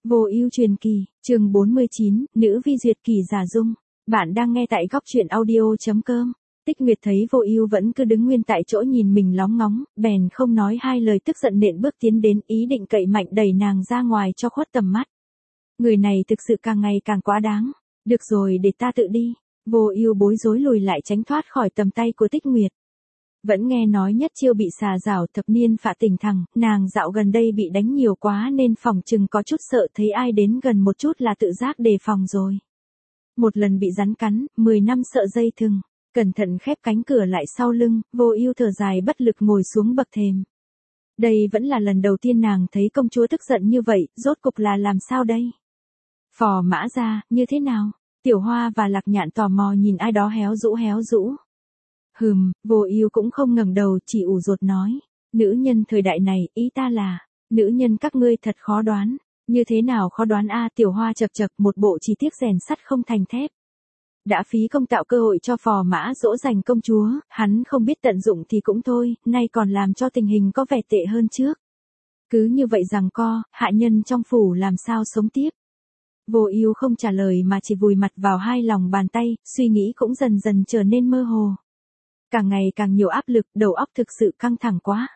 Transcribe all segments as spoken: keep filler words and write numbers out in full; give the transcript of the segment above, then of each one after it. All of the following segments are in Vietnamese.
Vô ưu truyền kỳ, chương bốn mươi chín, nữ vi duyệt kỳ giả dung. Bạn đang nghe tại góc truyện audio.com. Tích Nguyệt thấy Vô Ưu vẫn cứ đứng nguyên tại chỗ nhìn mình lóng ngóng, bèn không nói hai lời tức giận nện bước tiến đến, ý định cậy mạnh đẩy nàng ra ngoài cho khuất tầm mắt. Người này thực sự càng ngày càng quá đáng. Được rồi, để ta tự đi. Vô Ưu bối rối lùi lại tránh thoát khỏi tầm tay của Tích Nguyệt. Vẫn nghe nói nhất chiêu bị xà rảo thập niên phạ tình thẳng, nàng dạo gần đây bị đánh nhiều quá nên phòng chừng có chút sợ thấy ai đến gần một chút là tự giác đề phòng rồi. Một lần bị rắn cắn, mười năm sợ dây thừng, cẩn thận khép cánh cửa lại sau lưng, Vô Ưu thở dài bất lực ngồi xuống bậc thềm. Đây vẫn là lần đầu tiên nàng thấy công chúa tức giận như vậy, rốt cục là làm sao đây? Phò Mã gia, như thế nào? Tiểu Hoa và Lạc Nhạn tò mò nhìn ai đó héo rũ héo rũ. Hừm, Vô Ưu cũng không ngẩng đầu, chỉ ủ rột nói, nữ nhân thời đại này, ý ta là, nữ nhân các ngươi thật khó đoán. Như thế nào khó đoán a? Tiểu Hoa chậc chậc, một bộ chỉ tiếc rèn sắt không thành thép. Đã phí công tạo cơ hội cho Phò Mã dỗ dành công chúa, hắn không biết tận dụng thì cũng thôi, nay còn làm cho tình hình có vẻ tệ hơn trước. Cứ như vậy giằng co, hạ nhân trong phủ làm sao sống tiếp? Vô Ưu không trả lời mà chỉ vùi mặt vào hai lòng bàn tay, suy nghĩ cũng dần dần trở nên mơ hồ. Càng ngày càng nhiều áp lực, đầu óc thực sự căng thẳng quá.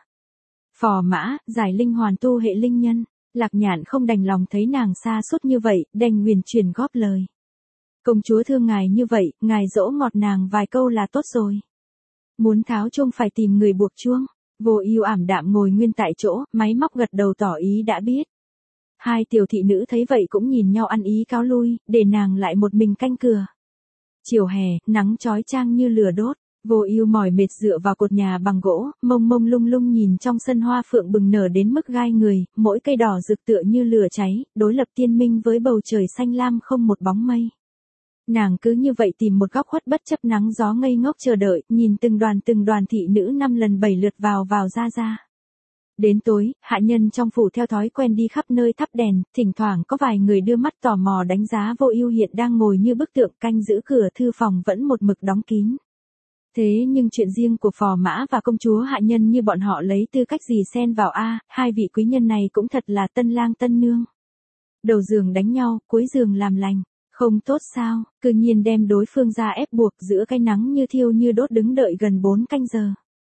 Phò Mã, giải linh hoàn tu hệ linh nhân. Lạc Nhạn không đành lòng thấy nàng xa suốt như vậy, đành huyền truyền góp lời. Công chúa thương ngài như vậy, ngài dỗ ngọt nàng vài câu là tốt rồi. Muốn tháo chuông phải tìm người buộc chuông. Vô Ưu ảm đạm ngồi nguyên tại chỗ, máy móc gật đầu tỏ ý đã biết. Hai tiểu thị nữ thấy vậy cũng nhìn nhau ăn ý cáo lui, để nàng lại một mình canh cửa. Chiều hè, nắng chói chang như lửa đốt. Vô Ưu mỏi mệt dựa vào cột nhà bằng gỗ, mông mông lung lung nhìn trong sân hoa phượng bừng nở đến mức gai người, mỗi cây đỏ rực tựa như lửa cháy, đối lập tiên minh với bầu trời xanh lam không một bóng mây. Nàng cứ như vậy tìm một góc khuất bất chấp nắng gió ngây ngốc chờ đợi, nhìn từng đoàn từng đoàn thị nữ năm lần bảy lượt vào vào ra ra. Đến tối, hạ nhân trong phủ theo thói quen đi khắp nơi thắp đèn, thỉnh thoảng có vài người đưa mắt tò mò đánh giá Vô Ưu hiện đang ngồi như bức tượng canh giữ cửa thư phòng vẫn một mực đóng kín. Thế nhưng chuyện riêng của Phò Mã và công chúa hạ nhân như bọn họ lấy tư cách gì xen vào a? Hai vị quý nhân này cũng thật là tân lang tân nương. Đầu giường đánh nhau, cuối giường làm lành, không tốt sao? Cứ nhiên đem đối phương ra ép buộc giữa cái nắng như thiêu như đốt đứng đợi gần bốn canh giờ.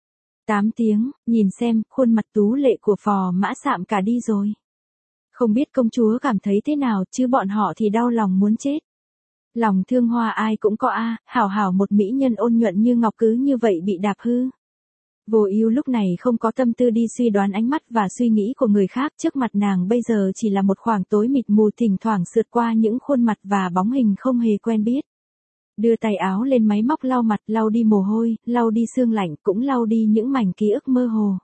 Tám tiếng, nhìn xem, khuôn mặt tú lệ của Phò Mã sạm cả đi rồi. Không biết công chúa cảm thấy thế nào, chứ bọn họ thì đau lòng muốn chết. Lòng thương hoa ai cũng có a, hảo hảo một mỹ nhân ôn nhuận như ngọc cứ như vậy bị đạp hư. Vô Ưu lúc này không có tâm tư đi suy đoán ánh mắt và suy nghĩ của người khác, trước mặt nàng bây giờ chỉ là một khoảng tối mịt mù thỉnh thoảng sượt qua những khuôn mặt và bóng hình không hề quen biết. Đưa tay áo lên máy móc lau mặt, lau đi mồ hôi, lau đi sương lạnh, cũng lau đi những mảnh ký ức mơ hồ.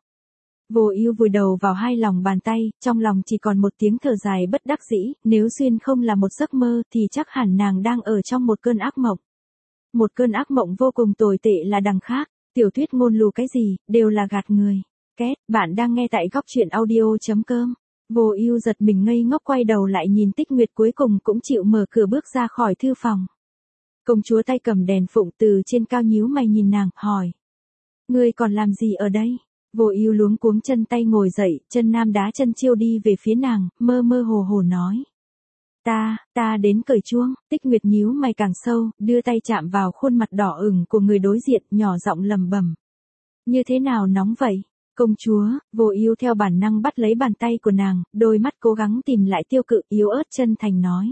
Vô Ưu vùi đầu vào hai lòng bàn tay, trong lòng chỉ còn một tiếng thở dài bất đắc dĩ, nếu xuyên không là một giấc mơ thì chắc hẳn nàng đang ở trong một cơn ác mộng. Một cơn ác mộng vô cùng tồi tệ là đằng khác, tiểu thuyết ngôn lù cái gì, đều là gạt người. Két, bạn đang nghe tại góc truyện audio.com. Vô Ưu giật mình ngây ngốc quay đầu lại nhìn Tích Nguyệt cuối cùng cũng chịu mở cửa bước ra khỏi thư phòng. Công chúa tay cầm đèn phụng từ trên cao nhíu mày nhìn nàng, hỏi. Ngươi còn làm gì ở đây? Vô Ưu luống cuống chân tay ngồi dậy, chân nam đá chân chiêu đi về phía nàng, mơ mơ hồ hồ nói. Ta, ta đến cởi chuông. Tích Nguyệt nhíu mày càng sâu, đưa tay chạm vào khuôn mặt đỏ ửng của người đối diện, nhỏ giọng lẩm bẩm. Như thế nào nóng vậy? Công chúa, Vô Ưu theo bản năng bắt lấy bàn tay của nàng, đôi mắt cố gắng tìm lại tiêu cự, yếu ớt chân thành nói.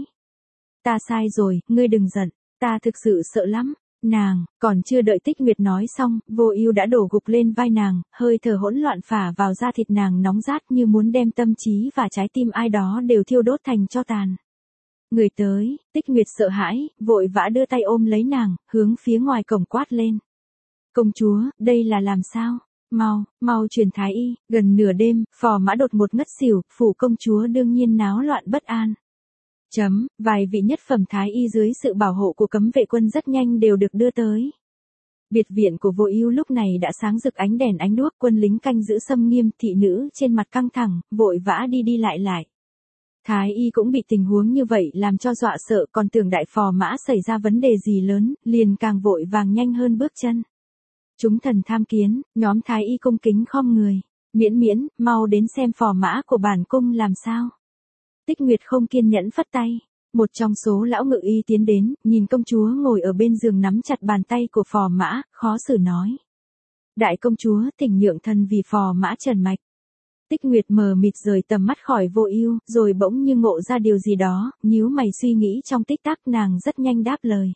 Ta sai rồi, ngươi đừng giận, ta thực sự sợ lắm. Nàng, còn chưa đợi Tích Nguyệt nói xong, Vô Ưu đã đổ gục lên vai nàng, hơi thở hỗn loạn phả vào da thịt nàng nóng rát như muốn đem tâm trí và trái tim ai đó đều thiêu đốt thành tro tàn. Người tới, Tích Nguyệt sợ hãi, vội vã đưa tay ôm lấy nàng, hướng phía ngoài cổng quát lên. Công chúa, đây là làm sao? Mau, mau truyền thái y. Gần nửa đêm, Phò Mã đột ngột ngất xỉu, phủ công chúa đương nhiên náo loạn bất an. Chấm, vài vị nhất phẩm thái y dưới sự bảo hộ của cấm vệ quân rất nhanh đều được đưa tới. Biệt viện của Vô Ưu lúc này đã sáng rực ánh đèn ánh đuốc, quân lính canh giữ xâm nghiêm, thị nữ trên mặt căng thẳng, vội vã đi đi lại lại. Thái y cũng bị tình huống như vậy làm cho dọa sợ, còn tưởng đại Phò Mã xảy ra vấn đề gì lớn, liền càng vội vàng nhanh hơn bước chân. Chúng thần tham kiến, nhóm thái y cung kính khom người. Miễn miễn, mau đến xem Phò Mã của bản cung làm sao. Tích Nguyệt không kiên nhẫn phất tay. Một trong số lão ngự y tiến đến, nhìn công chúa ngồi ở bên giường nắm chặt bàn tay của phò mã, khó xử nói. Đại công chúa, thỉnh nhượng thần vì phò mã trần mạch. Tích Nguyệt mờ mịt rời tầm mắt khỏi Vô Ưu, rồi bỗng như ngộ ra điều gì đó, nhíu mày suy nghĩ trong tích tắc, nàng rất nhanh đáp lời.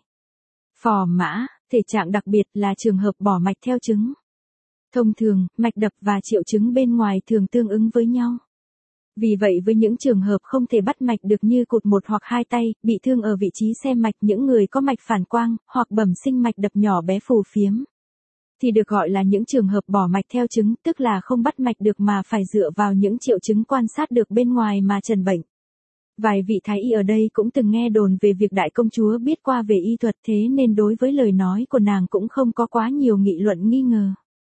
Phò mã, thể trạng đặc biệt là trường hợp bỏ mạch theo chứng. Thông thường, mạch đập và triệu chứng bên ngoài thường tương ứng với nhau. Vì vậy với những trường hợp không thể bắt mạch được như cụt một hoặc hai tay, bị thương ở vị trí xe mạch, những người có mạch phản quang, hoặc bẩm sinh mạch đập nhỏ bé phù phiếm, thì được gọi là những trường hợp bỏ mạch theo chứng, tức là không bắt mạch được mà phải dựa vào những triệu chứng quan sát được bên ngoài mà trần bệnh. Vài vị thái y ở đây cũng từng nghe đồn về việc đại công chúa biết qua về y thuật, thế nên đối với lời nói của nàng cũng không có quá nhiều nghị luận nghi ngờ.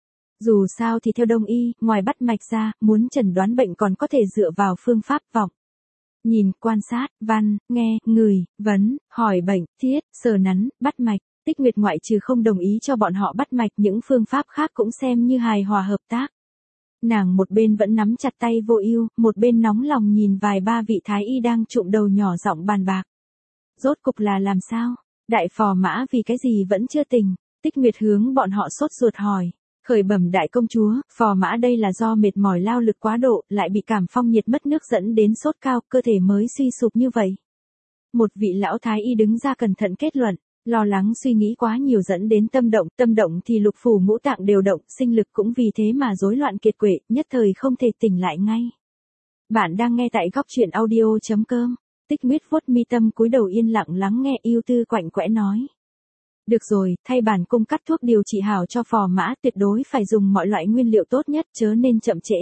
Dù sao thì theo đông y, ngoài bắt mạch ra, muốn chẩn đoán bệnh còn có thể dựa vào phương pháp vọng. Nhìn, quan sát, văn, nghe, ngửi, vấn, hỏi bệnh, thiết, sờ nắn, bắt mạch. Tích Nguyệt ngoại trừ không đồng ý cho bọn họ bắt mạch, những phương pháp khác cũng xem như hài hòa hợp tác. Nàng một bên vẫn nắm chặt tay Vô Ưu, một bên nóng lòng nhìn vài ba vị thái y đang trụm đầu nhỏ giọng bàn bạc. Rốt cục là làm sao? Đại phò mã vì cái gì vẫn chưa tỉnh? Tích Nguyệt hướng bọn họ sốt ruột hỏi. Khởi bẩm đại công chúa, phò mã đây là do mệt mỏi lao lực quá độ, lại bị cảm phong nhiệt mất nước dẫn đến sốt cao, cơ thể mới suy sụp như vậy. Một vị lão thái y đứng ra cẩn thận kết luận. Lo lắng suy nghĩ quá nhiều dẫn đến tâm động, tâm động thì lục phủ ngũ tạng đều động, sinh lực cũng vì thế mà rối loạn kiệt quệ, nhất thời không thể tỉnh lại ngay. Bạn đang nghe tại góc truyện audio chấm com. Tích Nguyệt vuốt mi tâm cúi đầu yên lặng lắng nghe, ưu tư quạnh quẽ nói. Được rồi, thay bản cung cắt thuốc điều trị hảo cho phò mã, tuyệt đối phải dùng mọi loại nguyên liệu tốt nhất, chớ nên chậm trễ.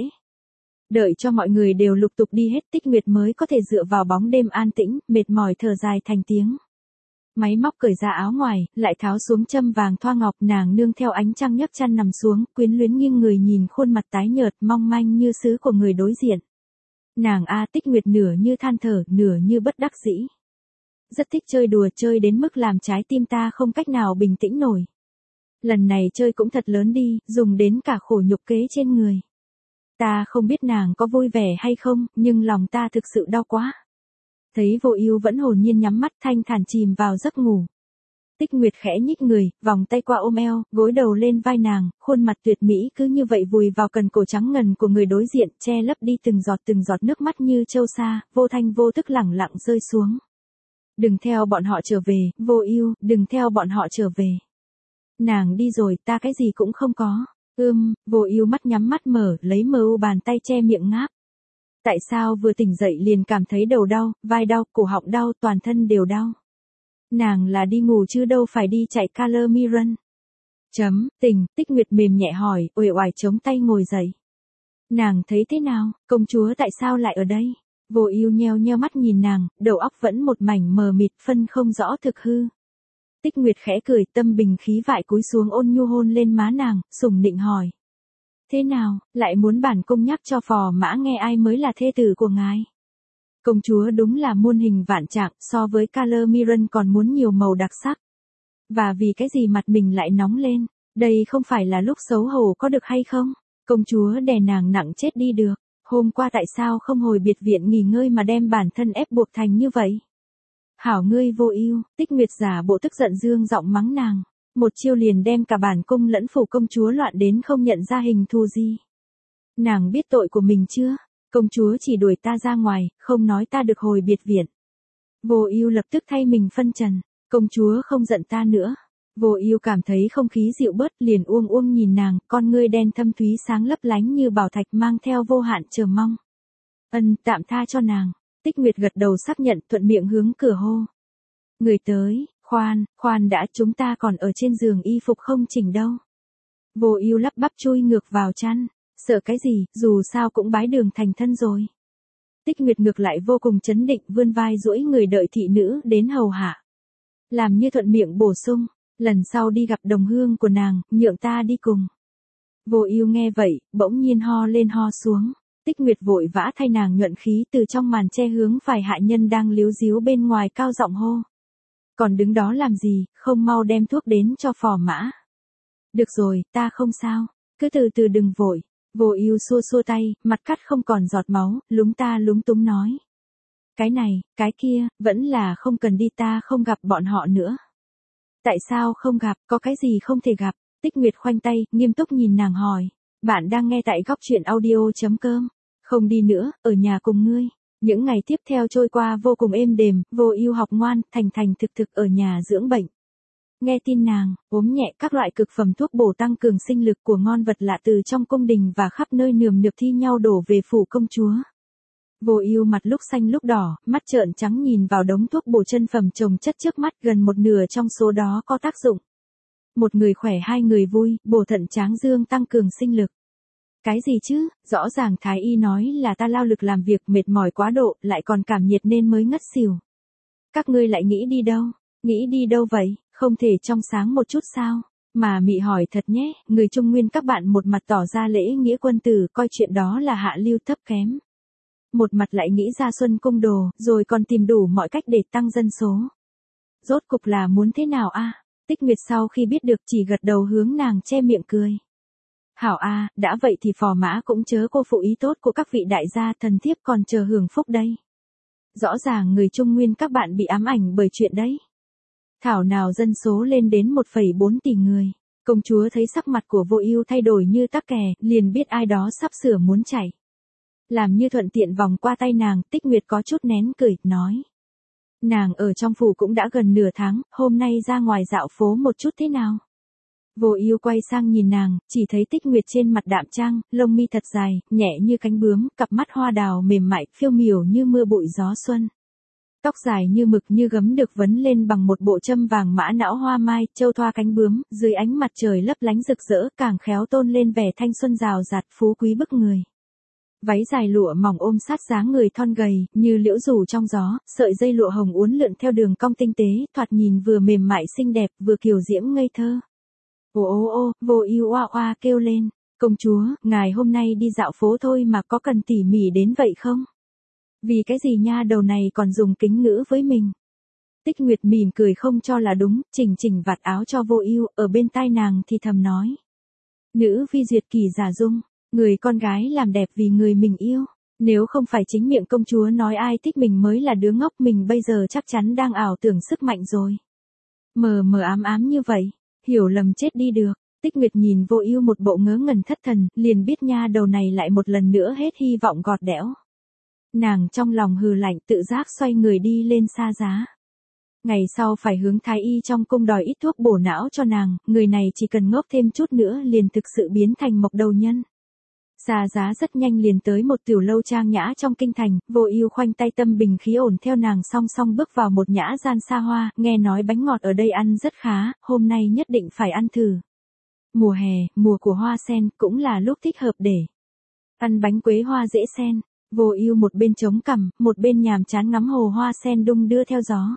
Đợi cho mọi người đều lục tục đi hết, Tích Nguyệt mới có thể dựa vào bóng đêm an tĩnh, mệt mỏi thở dài thành tiếng. Máy móc cởi ra áo ngoài, lại tháo xuống châm vàng thoa ngọc, nàng nương theo ánh trăng nhấc chăn nằm xuống, quyến luyến nghiêng người nhìn khuôn mặt tái nhợt mong manh như sứ của người đối diện. Nàng a Tích Nguyệt nửa như than thở, nửa như bất đắc dĩ. Rất thích chơi đùa, chơi đến mức làm trái tim ta không cách nào bình tĩnh nổi. Lần này chơi cũng thật lớn đi, dùng đến cả khổ nhục kế trên người. Ta không biết nàng có vui vẻ hay không, nhưng lòng ta thực sự đau quá. Thấy Vô Ưu vẫn hồn nhiên nhắm mắt thanh thản chìm vào giấc ngủ. Tích Nguyệt khẽ nhích người, vòng tay qua ôm eo, gối đầu lên vai nàng, khuôn mặt tuyệt mỹ cứ như vậy vùi vào cần cổ trắng ngần của người đối diện, che lấp đi từng giọt từng giọt nước mắt như châu sa, vô thanh vô tức lẳng lặng rơi xuống. Đừng theo bọn họ trở về, Vô Ưu, đừng theo bọn họ trở về. Nàng đi rồi, ta cái gì cũng không có. Ưm, Vô Ưu mắt nhắm mắt mở, lấy mờ u bàn tay che miệng ngáp. Tại sao vừa tỉnh dậy liền cảm thấy đầu đau, vai đau, cổ họng đau, toàn thân đều đau. Nàng là đi ngủ chứ đâu phải đi chạy Color Run. Chấm, tỉnh, Tích Nguyệt mềm nhẹ hỏi, uể oải chống tay ngồi dậy. Nàng thấy thế nào, công chúa tại sao lại ở đây? Vô Ưu nheo nheo mắt nhìn nàng, đầu óc vẫn một mảnh mờ mịt, phân không rõ thực hư. Tích Nguyệt khẽ cười, tâm bình khí vại cúi xuống ôn nhu hôn lên má nàng, sủng nịnh hỏi. Thế nào, lại muốn bản cung nhắc cho phò mã nghe ai mới là thê tử của ngài? Công chúa đúng là muôn hình vạn trạng, so với Color Run còn muốn nhiều màu đặc sắc. Và vì cái gì mặt mình lại nóng lên, đây không phải là lúc xấu hổ có được hay không? Công chúa đè nàng nặng chết đi được, hôm qua tại sao không hồi biệt viện nghỉ ngơi mà đem bản thân ép buộc thành như vậy? Hảo ngươi Vô Ưu, Tích Nguyệt giả bộ tức giận dương giọng mắng nàng. Một chiêu liền đem cả bản cung lẫn phủ công chúa loạn đến không nhận ra hình thù gì. Nàng biết tội của mình chưa? Công chúa chỉ đuổi ta ra ngoài, không nói ta được hồi biệt viện. Vô Ưu lập tức thay mình phân trần, công chúa không giận ta nữa. Vô Ưu cảm thấy không khí dịu bớt, liền uông uông nhìn nàng, con ngươi đen thâm thúy sáng lấp lánh như bảo thạch mang theo vô hạn chờ mong. Ân, tạm tha cho nàng. Tích Nguyệt gật đầu xác nhận, thuận miệng hướng cửa hô. Người tới. Khoan, khoan đã, chúng ta còn ở trên giường y phục không chỉnh đâu. Vô Ưu lắp bắp chui ngược vào chăn, sợ cái gì, dù sao cũng bái đường thành thân rồi. Tích Nguyệt ngược lại vô cùng chấn định, vươn vai duỗi người đợi thị nữ đến hầu hạ. Làm như thuận miệng bổ sung, lần sau đi gặp đồng hương của nàng, nhượng ta đi cùng. Vô Ưu nghe vậy, bỗng nhiên ho lên ho xuống. Tích Nguyệt vội vã thay nàng nhuận khí, từ trong màn che hướng phải hạ nhân đang líu ríu bên ngoài cao giọng hô. Còn đứng đó làm gì, không mau đem thuốc đến cho phò mã. Được rồi, ta không sao, cứ từ từ đừng vội. Vô Ưu xua xua tay, mặt cắt không còn giọt máu, lúng ta lúng túng nói. Cái này, cái kia, vẫn là không cần đi, ta không gặp bọn họ nữa. Tại sao không gặp, có cái gì không thể gặp? Tích Nguyệt khoanh tay, nghiêm túc nhìn nàng hỏi. Bạn đang nghe tại góc truyện audio.com. Không đi nữa, ở nhà cùng ngươi. Những ngày tiếp theo trôi qua vô cùng êm đềm, Vô Ưu học ngoan, thành thành thực thực ở nhà dưỡng bệnh. Nghe tin nàng, ốm nhẹ các loại cực phẩm thuốc bổ tăng cường sinh lực của ngon vật lạ từ trong cung đình và khắp nơi nườm nượp thi nhau đổ về phủ công chúa. Vô Ưu mặt lúc xanh lúc đỏ, mắt trợn trắng nhìn vào đống thuốc bổ chân phẩm chồng chất trước mắt, gần một nửa trong số đó có tác dụng. Một người khỏe hai người vui, bổ thận tráng dương tăng cường sinh lực. Cái gì chứ, rõ ràng thái y nói là ta lao lực làm việc mệt mỏi quá độ, lại còn cảm nhiệt nên mới ngất xỉu. Các ngươi lại nghĩ đi đâu? Nghĩ đi đâu vậy, không thể trong sáng một chút sao? Mà mị hỏi thật nhé, người Trung Nguyên các bạn một mặt tỏ ra lễ nghĩa quân tử, coi chuyện đó là hạ lưu thấp kém. Một mặt lại nghĩ ra xuân cung đồ, rồi còn tìm đủ mọi cách để tăng dân số. Rốt cục là muốn thế nào a? Tích Nguyệt sau khi biết được chỉ gật đầu hướng nàng che miệng cười. Hảo a, đã vậy thì phò mã cũng chớ cô phụ ý tốt của các vị đại gia, thần thiếp còn chờ hưởng phúc đây. Rõ ràng người Trung Nguyên các bạn bị ám ảnh bởi chuyện đấy. Thảo nào dân số lên đến một phẩy bốn tỷ người. Công chúa thấy sắc mặt của Vô Ưu thay đổi như tắc kè, liền biết ai đó sắp sửa muốn chạy. Làm như thuận tiện vòng qua tay nàng, Tích Nguyệt có chút nén cười, nói. Nàng ở trong phủ cũng đã gần nửa tháng, hôm nay ra ngoài dạo phố một chút thế nào? Vô Ưu quay sang nhìn nàng, chỉ thấy Tích Nguyệt trên mặt đạm trang, lông mi thật dài, nhẹ như cánh bướm, cặp mắt hoa đào mềm mại, phiêu miểu như mưa bụi gió xuân. Tóc dài như mực như gấm được vấn lên bằng một bộ châm vàng mã não hoa mai, châu thoa cánh bướm, dưới ánh mặt trời lấp lánh rực rỡ, càng khéo tôn lên vẻ thanh xuân rào rạt, phú quý bức người. Váy dài lụa mỏng ôm sát dáng người thon gầy, như liễu rủ trong gió, sợi dây lụa hồng uốn lượn theo đường cong tinh tế, thoạt nhìn vừa mềm mại xinh đẹp, vừa kiều diễm ngây thơ. Ô ô ô, Vô Ưu oa oa kêu lên, công chúa, ngài hôm nay đi dạo phố thôi mà có cần tỉ mỉ đến vậy không? Vì cái gì nha đầu này còn dùng kính ngữ với mình? Tích Nguyệt mỉm cười không cho là đúng, chỉnh chỉnh vạt áo cho Vô Ưu, ở bên tai nàng thì thầm nói. Nữ vi duyệt kỳ giả dung, người con gái làm đẹp vì người mình yêu. Nếu không phải chính miệng công chúa nói ai thích mình mới là đứa ngốc, mình bây giờ chắc chắn đang ảo tưởng sức mạnh rồi. Mờ mờ ám ám như vậy, hiểu lầm chết đi được. Tích Nguyệt nhìn Vô Ưu một bộ ngớ ngẩn thất thần, liền biết nha đầu này lại một lần nữa hết hy vọng gọt đẽo. Nàng trong lòng hừ lạnh, tự giác xoay người đi lên xa giá. Ngày sau phải hướng thái y trong cung đòi ít thuốc bổ não cho nàng, người này chỉ cần ngốc thêm chút nữa liền thực sự biến thành mộc đầu nhân. Xa giá rất nhanh liền tới một tiểu lâu trang nhã trong kinh thành, Vô Ưu khoanh tay tâm bình khí ổn theo nàng song song bước vào một nhã gian xa hoa, nghe nói bánh ngọt ở đây ăn rất khá, hôm nay nhất định phải ăn thử. Mùa hè, mùa của hoa sen, cũng là lúc thích hợp để ăn bánh quế hoa dễ sen. Vô Ưu một bên chống cằm, một bên nhàm chán ngắm hồ hoa sen đung đưa theo gió.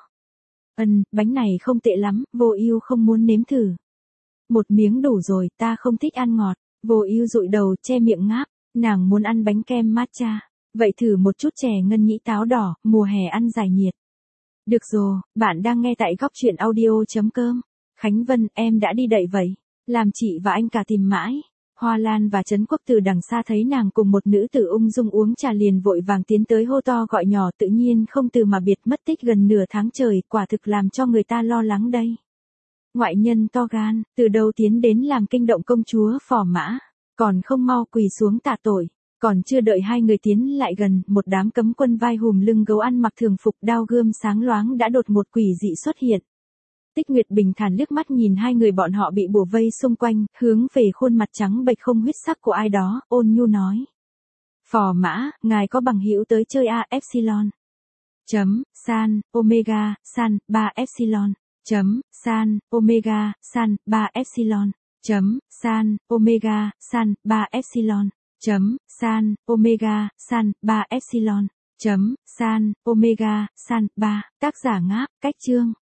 Ừm, bánh này không tệ lắm, Vô Ưu không muốn nếm thử. Một miếng đủ rồi, ta không thích ăn ngọt. Vô Ưu dụi đầu, che miệng ngáp, nàng muốn ăn bánh kem matcha. Vậy thử một chút chè ngân nhĩ táo đỏ, mùa hè ăn giải nhiệt. Được rồi, bạn đang nghe tại góc truyện audio.com. Khánh Vân, em đã đi đậy vậy. Làm chị và anh cả tìm mãi. Hoa Lan và Trấn Quốc từ đằng xa thấy nàng cùng một nữ tử ung dung uống trà liền vội vàng tiến tới hô to gọi nhỏ, tự nhiên không từ mà biệt, mất tích gần nửa tháng trời, quả thực làm cho người ta lo lắng đây. Ngoại nhân to gan, từ đâu tiến đến làm kinh động công chúa phò mã, còn không mau quỳ xuống tạ tội. Còn chưa đợi hai người tiến lại gần, một đám cấm quân vai hùm lưng gấu ăn mặc thường phục đao gươm sáng loáng đã đột ngột quỷ dị xuất hiện. Tích Nguyệt bình thản liếc mắt nhìn hai người bọn họ bị bủa vây xung quanh, hướng về khuôn mặt trắng bệch không huyết sắc của ai đó, ôn nhu nói. Phò mã, ngài có bằng hữu tới chơi a epsilon. Chấm, san, omega, san, ba epsilon. Chấm, san, omega, san, ba epsilon. Chấm, san, omega, san, ba epsilon. Chấm, san, omega, san, ba epsilon. Chấm, san, omega, san, ba. Tác giả ngáp, cách chương.